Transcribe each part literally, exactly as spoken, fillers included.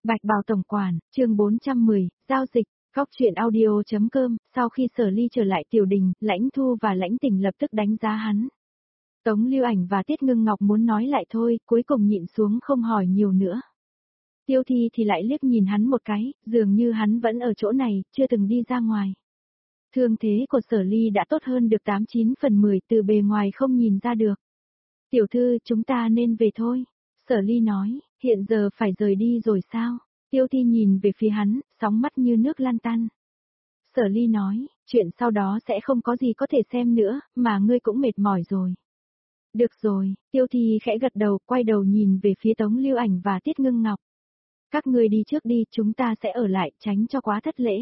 Bạch Bào Tổng Quản, chương bốn trăm mười, giao dịch, Cóc truyện audio.com, sau khi Sở Ly trở lại tiểu đình, Lãnh Thu và Lãnh Tình lập tức đánh giá hắn. Tống Lưu Ảnh và Tiết Ngưng Ngọc muốn nói lại thôi, cuối cùng nhịn xuống không hỏi nhiều nữa. Tiêu Thi thì lại liếc nhìn hắn một cái, dường như hắn vẫn ở chỗ này, chưa từng đi ra ngoài. Thương thế của Sở Ly đã tốt hơn được tám chín phần mười, từ bề ngoài không nhìn ra được. Tiểu thư, chúng ta nên về thôi. Sở Ly nói, hiện giờ phải rời đi rồi sao? Tiêu Thi nhìn về phía hắn, sóng mắt như nước lan tan. Sở Ly nói, chuyện sau đó sẽ không có gì có thể xem nữa, mà ngươi cũng mệt mỏi rồi. Được rồi, Tiêu Thi khẽ gật đầu, quay đầu nhìn về phía Tống Lưu Ảnh và Tiết Ngưng Ngọc. Các ngươi đi trước đi, chúng ta sẽ ở lại, tránh cho quá thất lễ.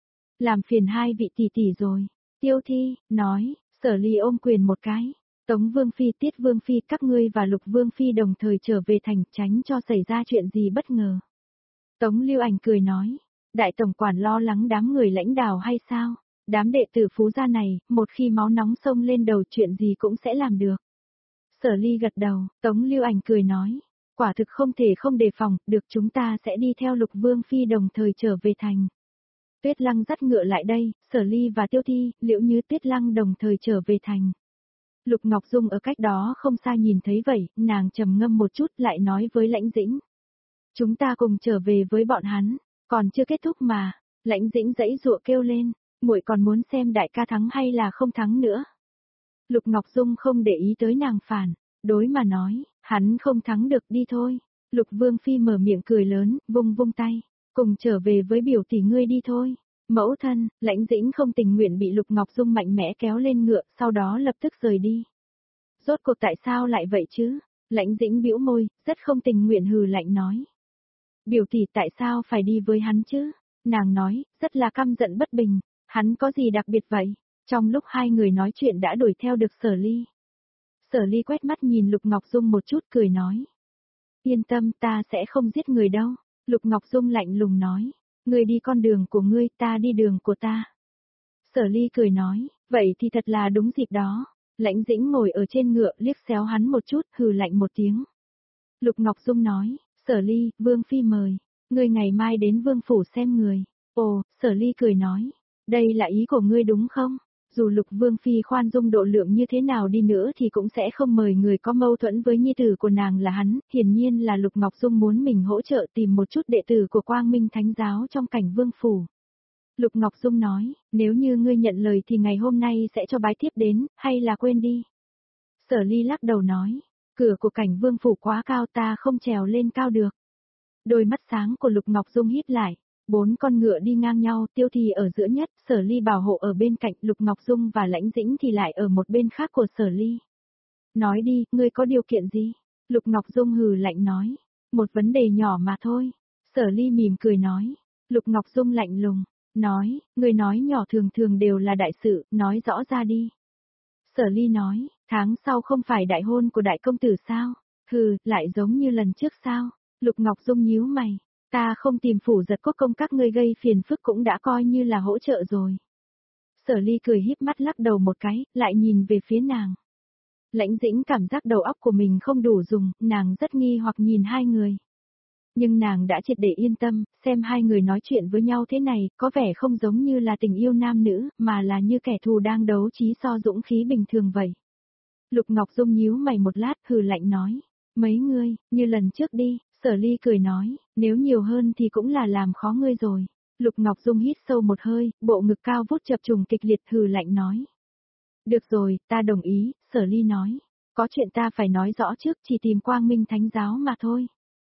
Làm phiền hai vị tỷ tỷ rồi. Tiêu Thi, nói, Sở Ly ôm quyền một cái. Tống Vương Phi, Tiết Vương Phi, các ngươi và Lục Vương Phi đồng thời trở về thành, tránh cho xảy ra chuyện gì bất ngờ. Tống Lưu Ảnh cười nói, đại tổng quản lo lắng đám người lãnh đạo hay sao? Đám đệ tử Phú gia này, một khi máu nóng sông lên đầu chuyện gì cũng sẽ làm được. Sở Ly gật đầu, Tống Lưu Ảnh cười nói, quả thực không thể không đề phòng, được chúng ta sẽ đi theo Lục Vương Phi đồng thời trở về thành. Tuyết Lăng dắt ngựa lại đây, Sở Ly và Tiêu Thi, Liễu Như Tuyết Lăng đồng thời trở về thành. Lục Ngọc Dung ở cách đó không xa nhìn thấy vậy, nàng trầm ngâm một chút lại nói với Lãnh Dĩnh. Chúng ta cùng trở về với bọn hắn, còn chưa kết thúc mà. Lãnh Dĩnh giãy giụa kêu lên, muội còn muốn xem đại ca thắng hay là không thắng nữa. Lục Ngọc Dung không để ý tới nàng phản, đối mà nói, hắn không thắng được đi thôi. Lục Vương Phi mở miệng cười lớn, vung vung tay, cùng trở về với biểu tỷ ngươi đi thôi. Mẫu thân, Lãnh Dĩnh không tình nguyện bị Lục Ngọc Dung mạnh mẽ kéo lên ngựa, sau đó lập tức rời đi. Rốt cuộc tại sao lại vậy chứ? Lãnh Dĩnh bĩu môi, rất không tình nguyện hừ lạnh nói. Biểu tỷ tại sao phải đi với hắn chứ? Nàng nói, rất là căm giận bất bình, hắn có gì đặc biệt vậy? Trong lúc hai người nói chuyện đã đuổi theo được Sở Ly. Sở Ly quét mắt nhìn Lục Ngọc Dung một chút cười nói. Yên tâm, ta sẽ không giết người đâu. Lục Ngọc Dung lạnh lùng nói. Ngươi đi con đường của ngươi, ta đi đường của ta. Sở Ly cười nói, vậy thì thật là đúng dịp đó. Lãnh Dĩnh ngồi ở trên ngựa liếc xéo hắn một chút, hừ lạnh một tiếng. Lục Ngọc Dung nói, Sở Ly, Vương Phi mời. Ngươi ngày mai đến Vương Phủ xem người. Ồ, Sở Ly cười nói, đây là ý của ngươi đúng không? Dù Lục Vương Phi khoan dung độ lượng như thế nào đi nữa thì cũng sẽ không mời người có mâu thuẫn với nhi tử của nàng là hắn, hiển nhiên là Lục Ngọc Dung muốn mình hỗ trợ tìm một chút đệ tử của Quang Minh Thánh Giáo trong cảnh Vương Phủ. Lục Ngọc Dung nói, nếu như ngươi nhận lời thì ngày hôm nay sẽ cho bái thiếp đến, hay là quên đi. Sở Ly lắc đầu nói, cửa của cảnh Vương Phủ quá cao ta không trèo lên cao được. Đôi mắt sáng của Lục Ngọc Dung híp lại. Bốn con ngựa đi ngang nhau, Tiêu Thì ở giữa nhất, Sở Ly bảo hộ ở bên cạnh, Lục Ngọc Dung và Lãnh Dĩnh thì lại ở một bên khác của Sở Ly. Nói đi, ngươi có điều kiện gì? Lục Ngọc Dung hừ lạnh nói. Một vấn đề nhỏ mà thôi. Sở Ly mỉm cười nói. Lục Ngọc Dung lạnh lùng, nói, ngươi nói nhỏ thường thường đều là đại sự, nói rõ ra đi. Sở Ly nói, tháng sau không phải đại hôn của đại công tử sao? Hừ, lại giống như lần trước sao? Lục Ngọc Dung nhíu mày. Ta không tìm Phủ Giật Quốc công các ngươi gây phiền phức cũng đã coi như là hỗ trợ rồi. Sở Ly cười híp mắt lắc đầu một cái, lại nhìn về phía nàng. Lãnh Dĩnh cảm giác đầu óc của mình không đủ dùng, nàng rất nghi hoặc nhìn hai người. Nhưng nàng đã triệt để yên tâm, xem hai người nói chuyện với nhau thế này, có vẻ không giống như là tình yêu nam nữ, mà là như kẻ thù đang đấu trí so dũng khí bình thường vậy. Lục Ngọc Dung nhíu mày một lát, hừ lạnh nói, mấy ngươi, như lần trước đi. Sở Ly cười nói, nếu nhiều hơn thì cũng là làm khó ngươi rồi. Lục Ngọc Dung hít sâu một hơi, bộ ngực cao vút chập trùng kịch liệt hừ lạnh nói. Được rồi, ta đồng ý, Sở Ly nói. Có chuyện ta phải nói rõ trước, chỉ tìm Quang Minh Thánh Giáo mà thôi.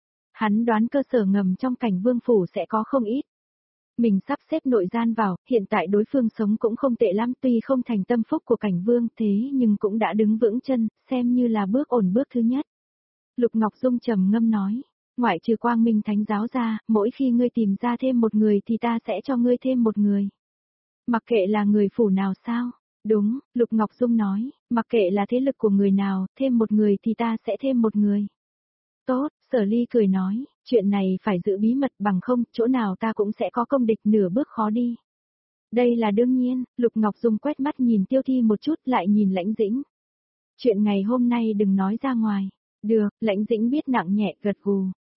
Hắn đoán cơ sở ngầm trong cảnh Vương Phủ sẽ có không ít. Mình sắp xếp nội gian vào, hiện tại đối phương sống cũng không tệ lắm, tuy không thành tâm phúc của cảnh Vương thế nhưng cũng đã đứng vững chân, xem như là bước ổn bước thứ nhất. Lục Ngọc Dung trầm ngâm nói. Ngoại trừ Quang Minh Thánh Giáo ra, mỗi khi ngươi tìm ra thêm một người thì ta sẽ cho ngươi thêm một người. Mặc kệ là người phủ nào sao? Đúng, Lục Ngọc Dung nói, mặc kệ là thế lực của người nào, thêm một người thì ta sẽ thêm một người. Tốt, Sở Ly cười nói, chuyện này phải giữ bí mật bằng không, chỗ nào ta cũng sẽ có công địch nửa bước khó đi. Đây là đương nhiên, Lục Ngọc Dung quét mắt nhìn Tiêu Thi một chút lại nhìn Lãnh Dĩnh. Chuyện ngày hôm nay đừng nói ra ngoài. Được, Lãnh Dĩnh biết nặng nhẹ gật gù.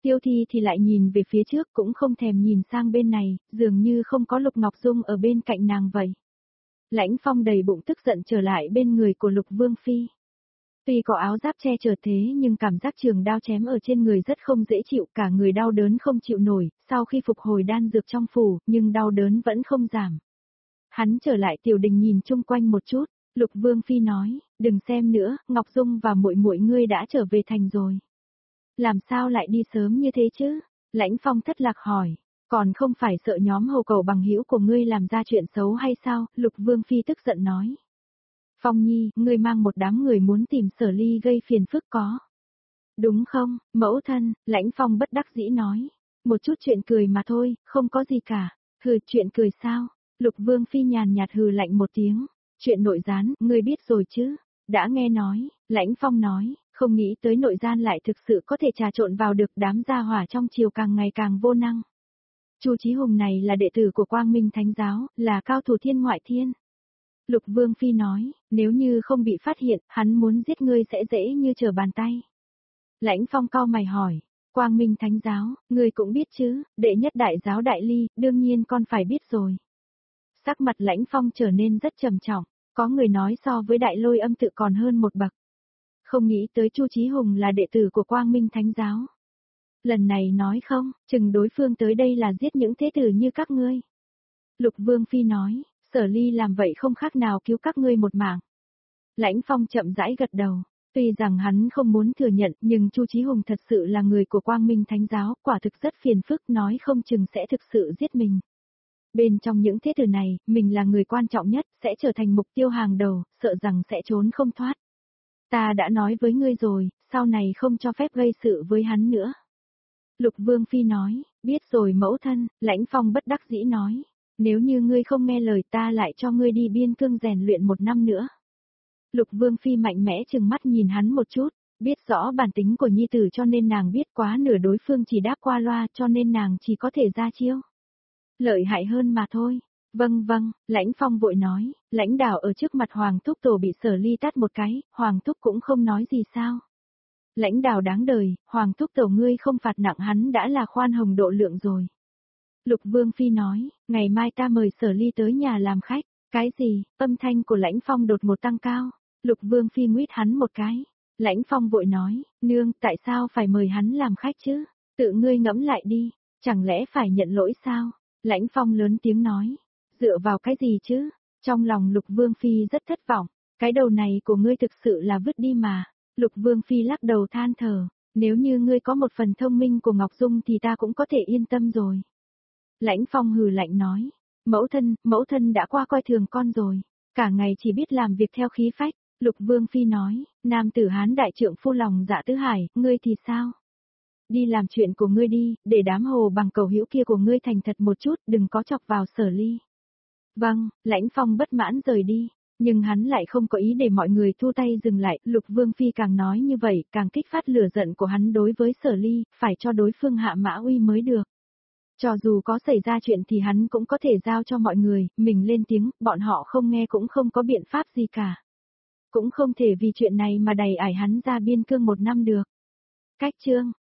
Tiêu Thi thì lại nhìn về phía trước cũng không thèm nhìn sang bên này, dường như không có Lục Ngọc Dung ở bên cạnh nàng vậy. Lãnh Phong đầy bụng tức giận trở lại bên người của Lục Vương Phi. Tuy có áo giáp che chở thế nhưng cảm giác trường đao chém ở trên người rất không dễ chịu, cả người đau đớn không chịu nổi, sau khi phục hồi đan dược trong phủ, nhưng đau đớn vẫn không giảm. Hắn trở lại tiểu đình nhìn chung quanh một chút, Lục Vương Phi nói, đừng xem nữa, Ngọc Dung và muội muội ngươi đã trở về thành rồi. Làm sao lại đi sớm như thế chứ? Lãnh Phong thất lạc hỏi, còn không phải sợ nhóm hầu cầu bằng hữu của ngươi làm ra chuyện xấu hay sao? Lục Vương Phi tức giận nói. Phong Nhi, ngươi mang một đám người muốn tìm Sở Ly gây phiền phức có. Đúng không, mẫu thân? Lãnh Phong bất đắc dĩ nói. Một chút chuyện cười mà thôi, không có gì cả. Hừ, chuyện cười sao? Lục Vương Phi nhàn nhạt hừ lạnh một tiếng. Chuyện nội gián, ngươi biết rồi chứ? Đã nghe nói, Lãnh Phong nói, không nghĩ tới nội gian lại thực sự có thể trà trộn vào được đám gia hỏa trong triều càng ngày càng vô năng. Chu Chí Hùng này là đệ tử của Quang Minh Thánh Giáo, là cao thủ thiên ngoại thiên. Lục Vương Phi nói, nếu như không bị phát hiện, hắn muốn giết ngươi sẽ dễ như trở bàn tay. Lãnh Phong cau mày hỏi, Quang Minh Thánh Giáo, ngươi cũng biết chứ, đệ nhất đại giáo Đại Ly, đương nhiên con phải biết rồi. Sắc mặt Lãnh Phong trở nên rất trầm trọng, có người nói so với Đại Lôi Âm tự còn hơn một bậc. Không nghĩ tới Chu Chí Hùng là đệ tử của Quang Minh Thánh Giáo. Lần này nói không, chừng đối phương tới đây là giết những thế tử như các ngươi. Lục Vương Phi nói, Sở Ly làm vậy không khác nào cứu các ngươi một mạng. Lãnh Phong chậm rãi gật đầu, tuy rằng hắn không muốn thừa nhận nhưng Chu Chí Hùng thật sự là người của Quang Minh Thánh Giáo, quả thực rất phiền phức, nói không chừng sẽ thực sự giết mình. Bên trong những thế tử này, mình là người quan trọng nhất, sẽ trở thành mục tiêu hàng đầu, sợ rằng sẽ trốn không thoát. Ta đã nói với ngươi rồi, sau này không cho phép gây sự với hắn nữa. Lục Vương Phi nói, biết rồi mẫu thân. Lãnh Phong bất đắc dĩ nói, nếu như ngươi không nghe lời ta lại cho ngươi đi biên cương rèn luyện một năm nữa. Lục Vương Phi mạnh mẽ trừng mắt nhìn hắn một chút, biết rõ bản tính của nhi tử cho nên nàng biết quá nửa đối phương chỉ đáp qua loa cho nên nàng chỉ có thể ra chiêu. Lợi hại hơn mà thôi. Vâng vâng, Lãnh Phong vội nói, lãnh đạo ở trước mặt Hoàng Thúc Tổ bị Sở Ly tát một cái, Hoàng Thúc cũng không nói gì sao. Lãnh đạo đáng đời, Hoàng Thúc Tổ ngươi không phạt nặng hắn đã là khoan hồng độ lượng rồi. Lục Vương Phi nói, ngày mai ta mời Sở Ly tới nhà làm khách. Cái gì? Âm thanh của Lãnh Phong đột một tăng cao. Lục Vương Phi nguyết hắn một cái. Lãnh Phong vội nói, nương, tại sao phải mời hắn làm khách chứ? Tự ngươi ngẫm lại đi, chẳng lẽ phải nhận lỗi sao? Lãnh Phong lớn tiếng nói, dựa vào cái gì chứ? Trong lòng Lục Vương Phi rất thất vọng, cái đầu này của ngươi thực sự là vứt đi mà. Lục Vương Phi lắc đầu than thở, nếu như ngươi có một phần thông minh của Ngọc Dung thì ta cũng có thể yên tâm rồi. Lãnh Phong hừ lạnh nói, mẫu thân, mẫu thân đã qua coi thường con rồi, cả ngày chỉ biết làm việc theo khí phách. Lục Vương Phi nói, nam tử Hán đại trượng phu lòng dạ tứ hải, ngươi thì sao? Đi làm chuyện của ngươi đi, để đám hồ bằng cầu hữu kia của ngươi thành thật một chút, đừng có chọc vào Sở Ly. Vâng, Lãnh Phong bất mãn rời đi, nhưng hắn lại không có ý để mọi người thu tay dừng lại. Lục Vương Phi càng nói như vậy, càng kích phát lửa giận của hắn đối với Sở Ly, phải cho đối phương hạ mã uy mới được. Cho dù có xảy ra chuyện thì hắn cũng có thể giao cho mọi người, mình lên tiếng, bọn họ không nghe cũng không có biện pháp gì cả. Cũng không thể vì chuyện này mà đẩy ải hắn ra biên cương một năm được. Cách chương